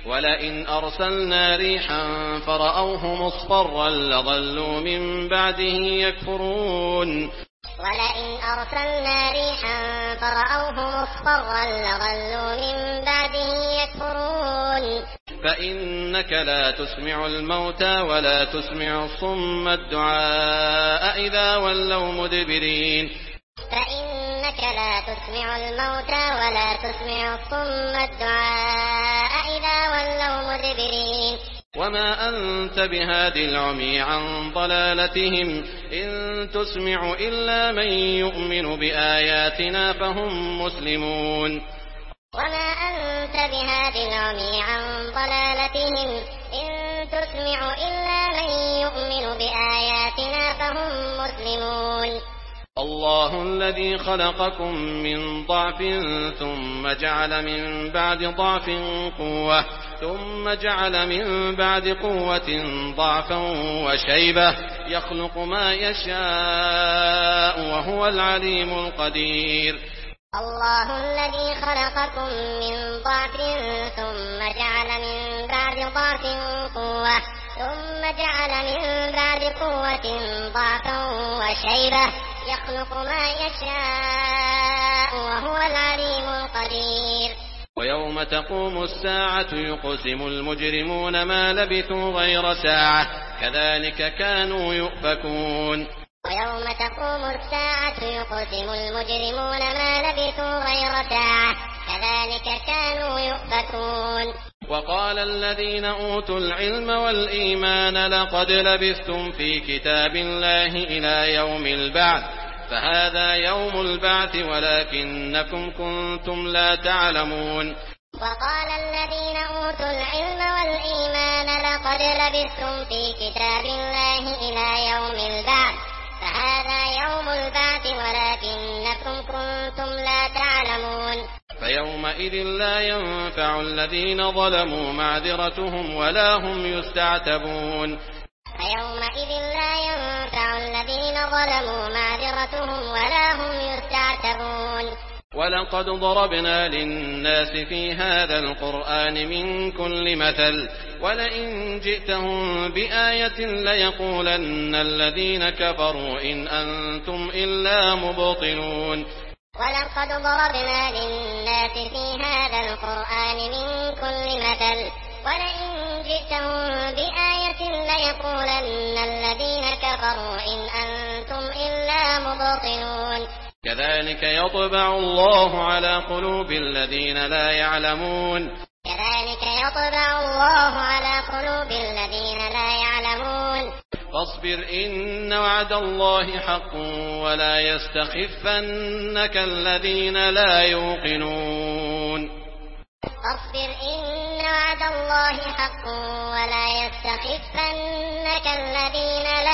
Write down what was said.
ولئن أرسلنا ريحا فرأوه مصفرا لظلوا من بعده يكفرون ولئن أرسلنا ريحا فرأوه مصفرا لظلوا من بعده يكفرون فإنك لا تسمع الموتى ولا تسمع الصم الدعاء إذا ولوا مدبرين فإنك لا تسمع الموتى ولا تسمع الصم الدعاء إذا ولوا مدبرين وما أنت بهاد العمي عن ضلالتهم إن تسمع إلا من يؤمن بآياتنا فهم مسلمون وما أنت بهاد العمي عن ضلالتهم إن تسمع إلا من يؤمن بآياتنا فهم مسلمون الله الذي خلقكم من ضعف ثم جعل من بعد ضعف قوة ثم جعل من بعد قوة ضعفا وشيبة يخلق ما يشاء وهو العليم القدير الله الذي خلقكم من ضعف ثم جعل من بعد ضعف قوة ثم جعل من بعد قوة ضعفا وشيبة يخلق ما يشاء وهو العليم القدير ويوم تقوم الساعة يقسم المجرمون ما لبثوا غير ساعة كذلك كانوا يؤفكون ويوم تقوم الساعة يقسم المجرمون ما لبثوا غير ساعة كذلك كانوا يؤفكون وقال الذين أوتوا العلم والإيمان لقد لبثتم في كتاب الله إلى يوم البعث فهذا يوم البعث ولكنكم كنتم لا تعلمون وقال الذين أوتوا العلم والإيمان لقد لبثتم في كتاب الله إلى يوم البعث فهذا يوم البعث ولكنكم كنتم لا تعلمون فيومئذ لا ينفع الذين ظلموا معذرتهم ولا هم يستعتبون فيومئذ لا ينفع الذين ظلموا معذرتهم ولا هم يستعتبون ولقد ضربنا للناس في هذا القرآن من كل مثل ولئن جئتهم بآية ليقولن الذين كفروا إن أنتم إلا مبطلون ولقد ضربنا للناس في هذا القرآن من كل مثل ولئن جئتهم بآية ليقولن الذين كفروا إن أنتم إلا مبطلون كذلك يطبع الله على قلوب الذين لا يعلمون كذلك يطبع الله على قلوب الذين لا يعلمون فاصبر إن وعد الله حق ولا يستخفنك الذين لا يوقنون فاصبر إن وعد الله حق ولا يستخفنك الذين